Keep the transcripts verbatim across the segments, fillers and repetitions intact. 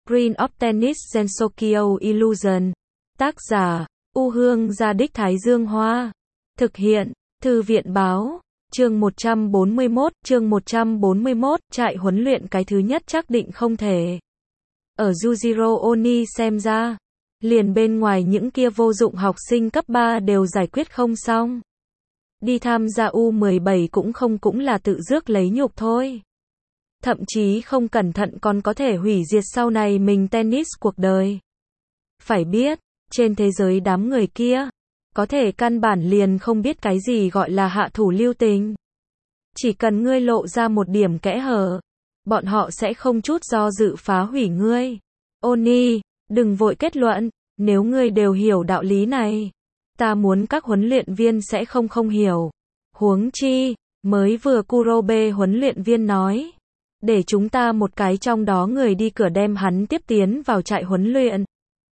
Green of Tennis Sensokyo Illusion. Tác giả, U Hương Gia Đích Thái Dương Hoa. Thực hiện, Thư viện Báo. Chương một trăm bốn mươi mốt, chương một trăm bốn mươi mốt, trại huấn luyện cái thứ nhất chắc định không thể. Ở Yujiro Oni xem ra, liền bên ngoài những kia vô dụng học sinh cấp ba đều giải quyết không xong. Đi tham gia U mười bảy cũng không cũng là tự rước lấy nhục thôi. Thậm chí không cẩn thận còn có thể hủy diệt sau này mình tennis cuộc đời. Phải biết, trên thế giới đám người kia, có thể căn bản liền không biết cái gì gọi là hạ thủ lưu tình. Chỉ cần ngươi lộ ra một điểm kẽ hở, bọn họ sẽ không chút do dự phá hủy ngươi. Oni, đừng vội kết luận, nếu ngươi đều hiểu đạo lý này, ta muốn các huấn luyện viên sẽ không không hiểu. Huống chi, mới vừa Kurobe huấn luyện viên nói, để chúng ta một cái trong đó người đi cửa đem hắn tiếp tiến vào trại huấn luyện.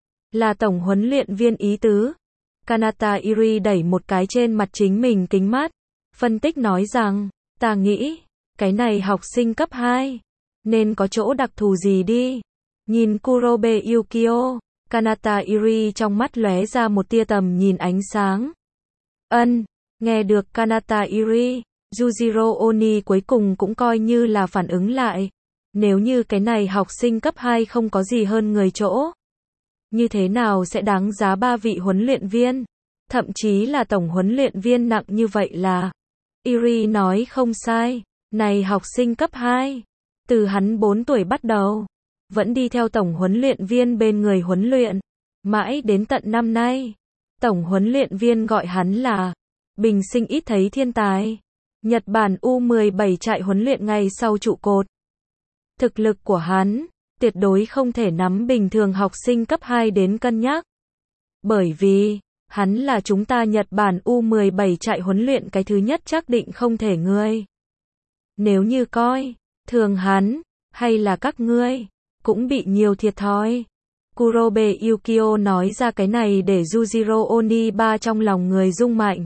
Là tổng huấn luyện viên ý tứ. Kanata Iri đẩy một cái trên mặt chính mình kính mát, phân tích nói rằng, ta nghĩ, cái này học sinh cấp hai, nên có chỗ đặc thù gì đi. Nhìn Kurobe Yukio, Kanata Iri trong mắt lóe ra một tia tầm nhìn ánh sáng. Ân, nghe được Kanata Iri, Yujiro Oni cuối cùng cũng coi như là phản ứng lại. Nếu như cái này học sinh cấp hai không có gì hơn người chỗ, như thế nào sẽ đáng giá ba vị huấn luyện viên, thậm chí là tổng huấn luyện viên nặng như vậy là. Iri nói không sai, này học sinh cấp hai, từ hắn bốn tuổi bắt đầu, vẫn đi theo tổng huấn luyện viên bên người huấn luyện, mãi đến tận năm nay. Tổng huấn luyện viên gọi hắn là bình sinh ít thấy thiên tài, Nhật Bản U mười bảy trại huấn luyện ngày sau trụ cột. Thực lực của hắn tuyệt đối không thể nắm bình thường học sinh cấp hai đến cân nhắc. Bởi vì, hắn là chúng ta Nhật Bản U mười bảy trại huấn luyện cái thứ nhất chắc định không thể ngươi. Nếu như coi, thường hắn, hay là các ngươi, cũng bị nhiều thiệt thòi. Kurobe Yukio nói ra cái này để Yujiro Oni ba trong lòng người rung mạnh.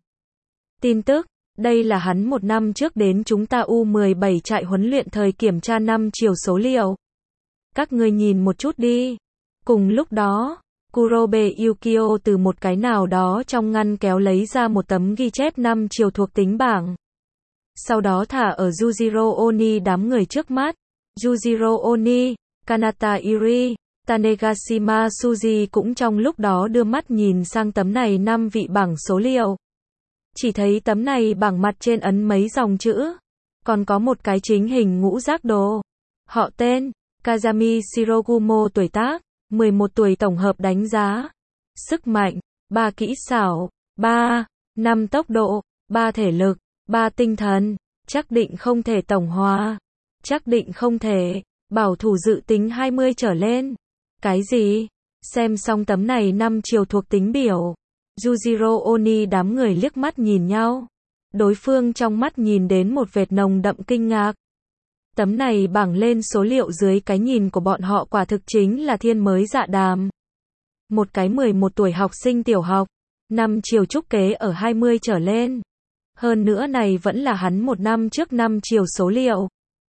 Tin tức, đây là hắn một năm trước đến chúng ta U mười bảy trại huấn luyện thời kiểm tra năm chiều số liệu. Các ngươi nhìn một chút đi. Cùng lúc đó, Kurobe Yukio từ một cái nào đó trong ngăn kéo lấy ra một tấm ghi chép năm chiều thuộc tính bảng. Sau đó thả ở Yujiro Oni đám người trước mắt. Yujiro Oni, Kanata Iri, Tanegashima Suji cũng trong lúc đó đưa mắt nhìn sang tấm này năm vị bảng số liệu. Chỉ thấy tấm này bảng mặt trên ấn mấy dòng chữ. Còn có một cái chính hình ngũ giác đồ. Họ tên, Kazami Shirogumo, tuổi tác, mười một tuổi, tổng hợp đánh giá. Sức mạnh, ba kỹ xảo, ba, năm tốc độ, ba thể lực, ba tinh thần, chắc định không thể tổng hòa, chắc định không thể, bảo thủ dự tính hai mươi trở lên. Cái gì? Xem xong tấm này năm chiều thuộc tính biểu, Yujiro Oni đám người liếc mắt nhìn nhau. Đối phương trong mắt nhìn đến một vệt nồng đậm kinh ngạc. Tấm này bảng lên số liệu dưới cái nhìn của bọn họ quả thực chính là thiên mới dạ đàm. Một cái mười một tuổi học sinh tiểu học, năm chiều trúc kế ở hai mươi trở lên. Hơn nữa này vẫn là hắn một năm trước năm chiều số liệu.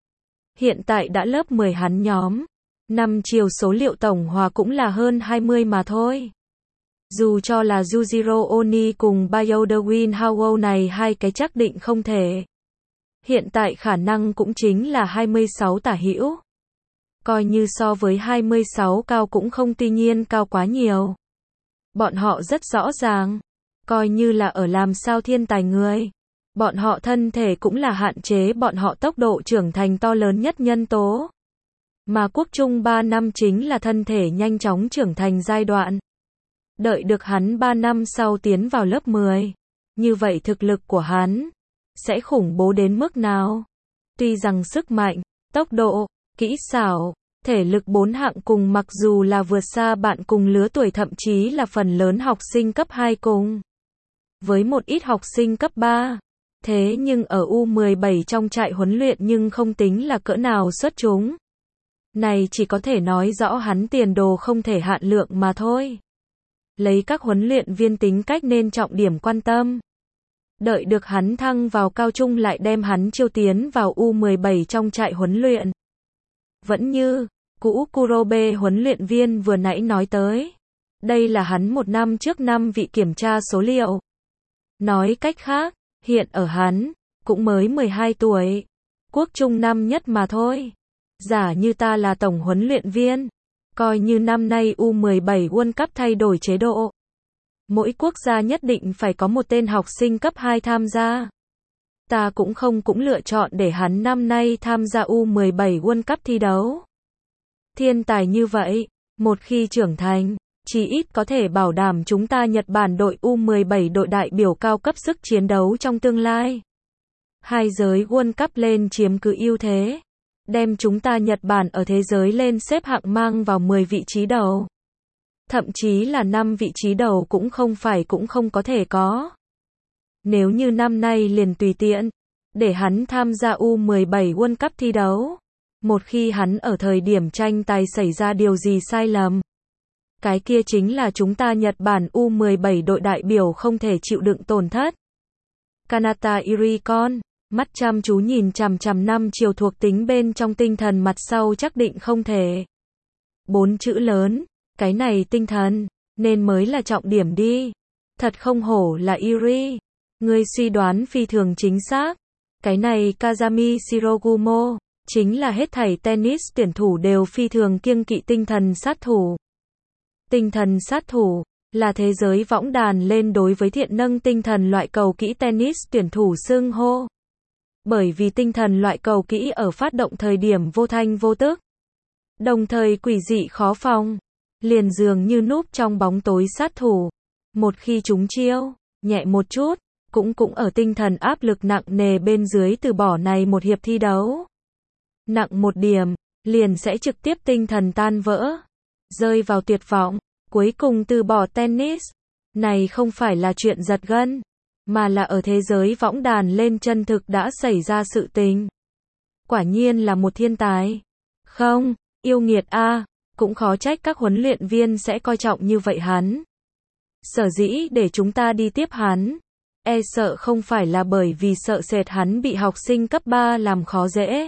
Hiện tại đã lớp mười hắn nhóm, năm chiều số liệu tổng hòa cũng là hơn hai mươi mà thôi. Dù cho là Yujiro Oni cùng Bayodewin Howell này hai cái chắc định không thể. Hiện tại khả năng cũng chính là hai mươi sáu tả hữu. Coi như so với hai mươi sáu cao cũng không, tuy nhiên cao quá nhiều. Bọn họ rất rõ ràng, coi như là ở làm sao thiên tài người, bọn họ thân thể cũng là hạn chế bọn họ tốc độ trưởng thành to lớn nhất nhân tố. Mà quốc trung ba năm chính là thân thể nhanh chóng trưởng thành giai đoạn. Đợi được hắn ba năm sau tiến vào lớp mười, như vậy thực lực của hắn sẽ khủng bố đến mức nào? Tuy rằng sức mạnh, tốc độ, kỹ xảo, thể lực bốn hạng cùng mặc dù là vượt xa bạn cùng lứa tuổi, thậm chí là phần lớn học sinh cấp hai cùng với một ít học sinh cấp ba. Thế nhưng ở U mười bảy trong trại huấn luyện nhưng không tính là cỡ nào xuất chúng. Này chỉ có thể nói rõ hắn tiền đồ không thể hạn lượng mà thôi. Lấy các huấn luyện viên tính cách nên trọng điểm quan tâm. Đợi được hắn thăng vào cao trung lại đem hắn chiêu tiến vào U mười bảy trong trại huấn luyện. Vẫn như cũ Kurobe huấn luyện viên vừa nãy nói tới. Đây là hắn một năm trước năm vị kiểm tra số liệu. Nói cách khác, hiện ở hắn, cũng mới mười hai tuổi. Quốc trung năm nhất mà thôi. Giả như ta là tổng huấn luyện viên. Coi như năm nay U mười bảy World Cup thay đổi chế độ. Mỗi quốc gia nhất định phải có một tên học sinh cấp hai tham gia. Ta cũng không cũng lựa chọn để hắn năm nay tham gia U mười bảy World Cup thi đấu. Thiên tài như vậy, một khi trưởng thành, chỉ ít có thể bảo đảm chúng ta Nhật Bản đội U mười bảy đội đại biểu cao cấp sức chiến đấu trong tương lai. Hai giới World Cup lên chiếm cứ ưu thế, đem chúng ta Nhật Bản ở thế giới lên xếp hạng mang vào mười vị trí đầu. Thậm chí là năm vị trí đầu cũng không phải cũng không có thể có. Nếu như năm nay liền tùy tiện, để hắn tham gia U mười bảy World Cup thi đấu, một khi hắn ở thời điểm tranh tài xảy ra điều gì sai lầm, cái kia chính là chúng ta Nhật Bản U mười bảy đội đại biểu không thể chịu đựng tổn thất. Kanata Irikon, mắt chăm chú nhìn chằm chằm năm chiều thuộc tính bên trong tinh thần mặt sau chắc định không thể. Bốn chữ lớn, cái này tinh thần, nên mới là trọng điểm đi. Thật không hổ là Iri. Ngươi suy đoán phi thường chính xác. Cái này Kazami Shirogumo, chính là hết thảy tennis tuyển thủ đều phi thường kiêng kỵ tinh thần sát thủ. Tinh thần sát thủ, là thế giới võng đàn lên đối với thiện nâng tinh thần loại cầu kỹ tennis tuyển thủ xưng hô. Bởi vì tinh thần loại cầu kỹ ở phát động thời điểm vô thanh vô tức. Đồng thời quỷ dị khó phòng. Liền dường như núp trong bóng tối sát thủ. Một khi chúng chiêu, nhẹ một chút, cũng cũng ở tinh thần áp lực nặng nề bên dưới từ bỏ này một hiệp thi đấu. Nặng một điểm, liền sẽ trực tiếp tinh thần tan vỡ. Rơi vào tuyệt vọng, cuối cùng từ bỏ tennis. Này không phải là chuyện giật gân, mà là ở thế giới võng đàn lên chân thực đã xảy ra sự tình. Quả nhiên là một thiên tài. Không, yêu nghiệt a, cũng khó trách các huấn luyện viên sẽ coi trọng như vậy hắn. Sở dĩ để chúng ta đi tiếp hắn, e sợ không phải là bởi vì sợ sệt hắn bị học sinh cấp ba làm khó dễ,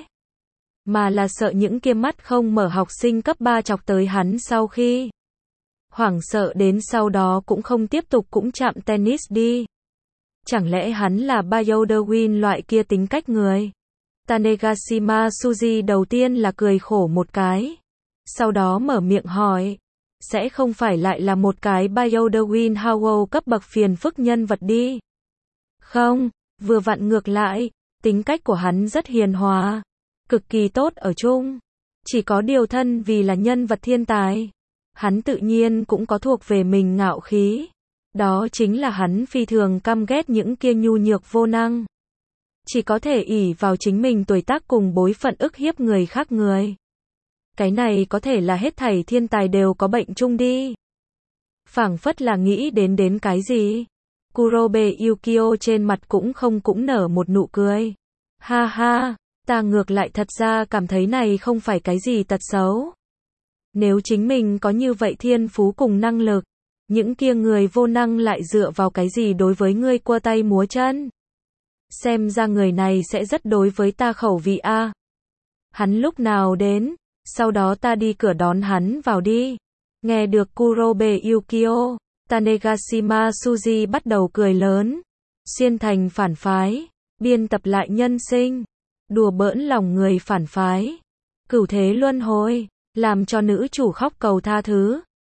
mà là sợ những kia mắt không mở học sinh cấp ba chọc tới hắn sau khi hoảng sợ đến sau đó cũng không tiếp tục cũng chạm tennis đi. Chẳng lẽ hắn là Bioderwin loại kia tính cách người? Tanegashima Suji đầu tiên là cười khổ một cái, sau đó mở miệng hỏi, sẽ không phải lại là một cái Bioderwin Howell cấp bậc phiền phức nhân vật đi? Không, vừa vặn ngược lại, tính cách của hắn rất hiền hòa, cực kỳ tốt ở chung. Chỉ có điều thân vì là nhân vật thiên tài, hắn tự nhiên cũng có thuộc về mình ngạo khí. Đó chính là hắn phi thường căm ghét những kia nhu nhược vô năng. Chỉ có thể ỷ vào chính mình tuổi tác cùng bối phận ức hiếp người khác người. Cái này có thể là hết thảy thiên tài đều có bệnh chung đi. Phảng phất là nghĩ đến đến cái gì. Kurobe Yukio trên mặt cũng không cũng nở một nụ cười. Ha ha, ta ngược lại thật ra cảm thấy này không phải cái gì tật xấu. Nếu chính mình có như vậy thiên phú cùng năng lực, những kia người vô năng lại dựa vào cái gì đối với ngươi cua tay múa chân? Xem ra người này sẽ rất đối với ta khẩu vị a. Hắn lúc nào đến, sau đó ta đi cửa đón hắn vào đi. Nghe được Kurobe Yukio, Tanegashima Suji bắt đầu cười lớn. Xuyên thành phản phái, biên tập lại nhân sinh, đùa bỡn lòng người phản phái, cửu thế luân hồi, làm cho nữ chủ khóc cầu tha thứ.